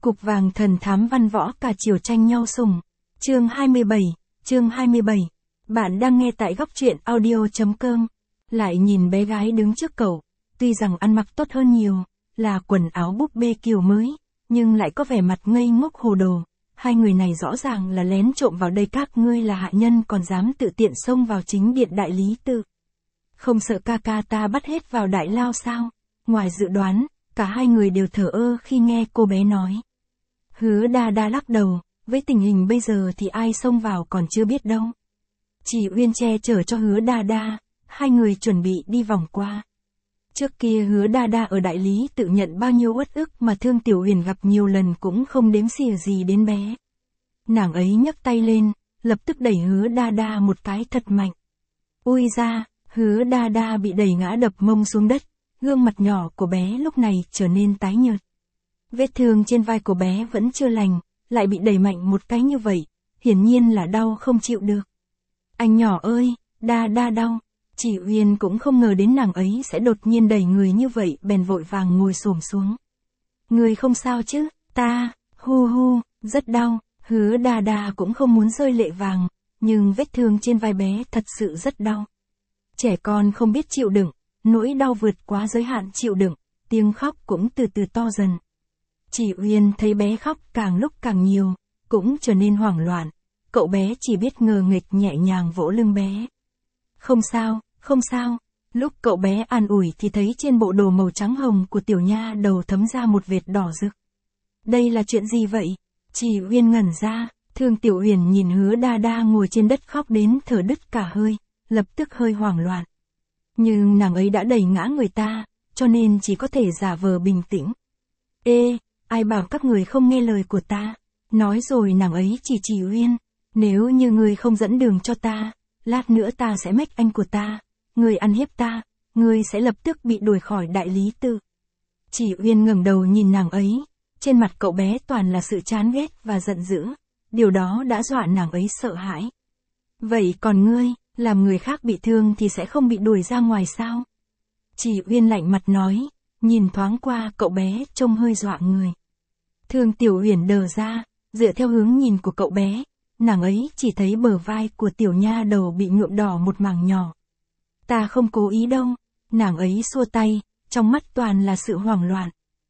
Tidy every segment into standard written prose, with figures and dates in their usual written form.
Cục vàng thần thám văn võ cả chiều tranh nhau sủng. Chương 27. Bạn đang nghe tại góc truyện audio.com. Lại nhìn bé gái đứng trước cậu, tuy rằng ăn mặc tốt hơn nhiều, là quần áo búp bê kiểu mới, nhưng lại có vẻ mặt ngây ngốc hồ đồ. Hai người này rõ ràng là lén trộm vào đây, các ngươi là hạ nhân còn dám tự tiện xông vào chính điện đại lý tự. Không sợ ca ca ta bắt hết vào đại lao sao? Ngoài dự đoán, cả hai người đều thờ ơ khi nghe cô bé nói. Hứa Đa Đa lắc đầu, với tình hình bây giờ thì ai xông vào còn chưa biết đâu. Chỉ Uyên che chở cho Hứa Đa Đa, hai người chuẩn bị đi vòng qua. Trước kia Hứa Đa Đa ở đại lý tự nhận bao nhiêu uất ức mà Thương Tiểu Huyền gặp nhiều lần cũng không đếm xỉa gì đến bé. Nàng ấy nhấc tay lên, lập tức đẩy Hứa Đa Đa một cái thật mạnh. Ui ra, Hứa Đa Đa bị đẩy ngã đập mông xuống đất, gương mặt nhỏ của bé lúc này trở nên tái nhợt. Vết thương trên vai của bé vẫn chưa lành, lại bị đẩy mạnh một cái như vậy, hiển nhiên là đau không chịu được. Anh nhỏ ơi, Đa Đa đau. Chỉ Uyên cũng không ngờ đến nàng ấy sẽ đột nhiên đẩy người như vậy, bèn vội vàng ngồi xổm xuống. Người không sao chứ? Ta, hu, rất đau. Hứa Đa Đa cũng không muốn rơi lệ vàng, nhưng vết thương trên vai bé thật sự rất đau. Trẻ con không biết chịu đựng, nỗi đau vượt quá giới hạn chịu đựng, tiếng khóc cũng từ từ to dần. Chỉ Uyên thấy bé khóc càng lúc càng nhiều, cũng trở nên hoảng loạn, cậu bé chỉ biết ngờ nghịch nhẹ nhàng vỗ lưng bé. Không sao, lúc cậu bé an ủi thì thấy trên bộ đồ màu trắng hồng của tiểu nha đầu thấm ra một vệt đỏ rực. Đây là chuyện gì vậy? Chỉ Uyên ngẩn ra, Thương Tiểu Huyền nhìn Hứa Đa Đa ngồi trên đất khóc đến thở đứt cả hơi, lập tức hơi hoảng loạn. Nhưng nàng ấy đã đẩy ngã người ta, cho nên chỉ có thể giả vờ bình tĩnh. Ê, ai bảo các người không nghe lời của ta? Nói rồi nàng ấy chỉ Uyên, nếu như người không dẫn đường cho ta, lát nữa ta sẽ mách anh của ta, người ăn hiếp ta, người sẽ lập tức bị đuổi khỏi đại lý tự. Chỉ Uyên ngẩng đầu nhìn nàng ấy, trên mặt cậu bé toàn là sự chán ghét và giận dữ, điều đó đã dọa nàng ấy sợ hãi. Vậy còn ngươi, làm người khác bị thương thì sẽ không bị đuổi ra ngoài sao? Chỉ Uyên lạnh mặt nói, nhìn thoáng qua cậu bé trông hơi dọa người. Thương Tiểu Huyền đờ ra, dựa theo hướng nhìn của cậu bé, nàng ấy chỉ thấy bờ vai của tiểu nha đầu bị nhuộm đỏ một mảng nhỏ. Ta không cố ý đâu, nàng ấy xua tay, trong mắt toàn là sự hoảng loạn.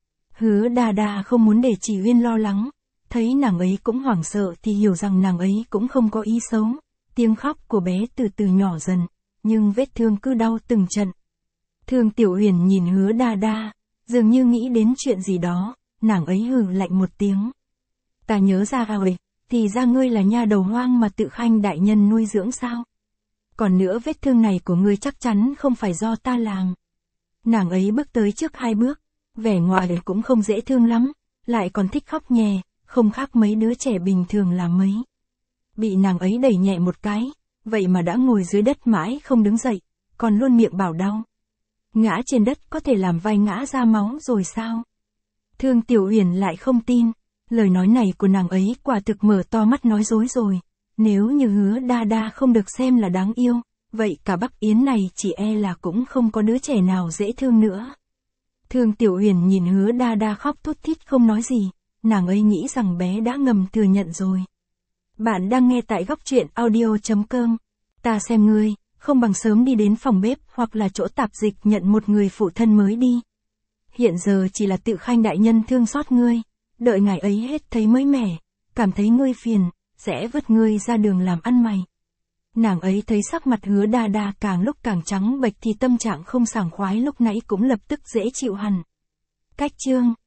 Hứa Đa Đa không muốn để Chỉ Uyên lo lắng, thấy nàng ấy cũng hoảng sợ thì hiểu rằng nàng ấy cũng không có ý xấu. Tiếng khóc của bé từ từ nhỏ dần, nhưng vết thương cứ đau từng trận. Thương Tiểu Huyền nhìn Hứa Đa Đa, dường như nghĩ đến chuyện gì đó, nàng ấy hừ lạnh một tiếng. Ta nhớ ra rồi, thì ra ngươi là nha đầu hoang mà tự Khanh đại nhân nuôi dưỡng sao? Còn nữa vết thương này của ngươi chắc chắn không phải do ta làm. Nàng ấy bước tới trước 2 bước, vẻ ngoài cũng không dễ thương lắm, lại còn thích khóc nhè, không khác mấy đứa trẻ bình thường là mấy. Bị nàng ấy đẩy nhẹ một cái, vậy mà đã ngồi dưới đất mãi không đứng dậy, còn luôn miệng bảo đau. Ngã trên đất có thể làm vai ngã ra máu rồi sao? Thương Tiểu Huyền lại không tin, lời nói này của nàng ấy quả thực mở to mắt nói dối rồi. Nếu như Hứa Đa Đa không được xem là đáng yêu, vậy cả Bắc Yến này chỉ e là cũng không có đứa trẻ nào dễ thương nữa. Thương Tiểu Huyền nhìn Hứa Đa Đa khóc thút thít không nói gì, nàng ấy nghĩ rằng bé đã ngầm thừa nhận rồi. Bạn đang nghe tại góc truyện audio.com. Ta xem ngươi, không bằng sớm đi đến phòng bếp hoặc là chỗ tạp dịch nhận một người phụ thân mới đi. Hiện giờ chỉ là tự Khanh đại nhân thương xót ngươi, đợi ngài ấy hết thấy mới mẻ, cảm thấy ngươi phiền, sẽ vứt ngươi ra đường làm ăn mày. Nàng ấy thấy sắc mặt Hứa Đa Đa càng lúc càng trắng bệch thì tâm trạng không sảng khoái lúc nãy cũng lập tức dễ chịu hẳn. Cách chương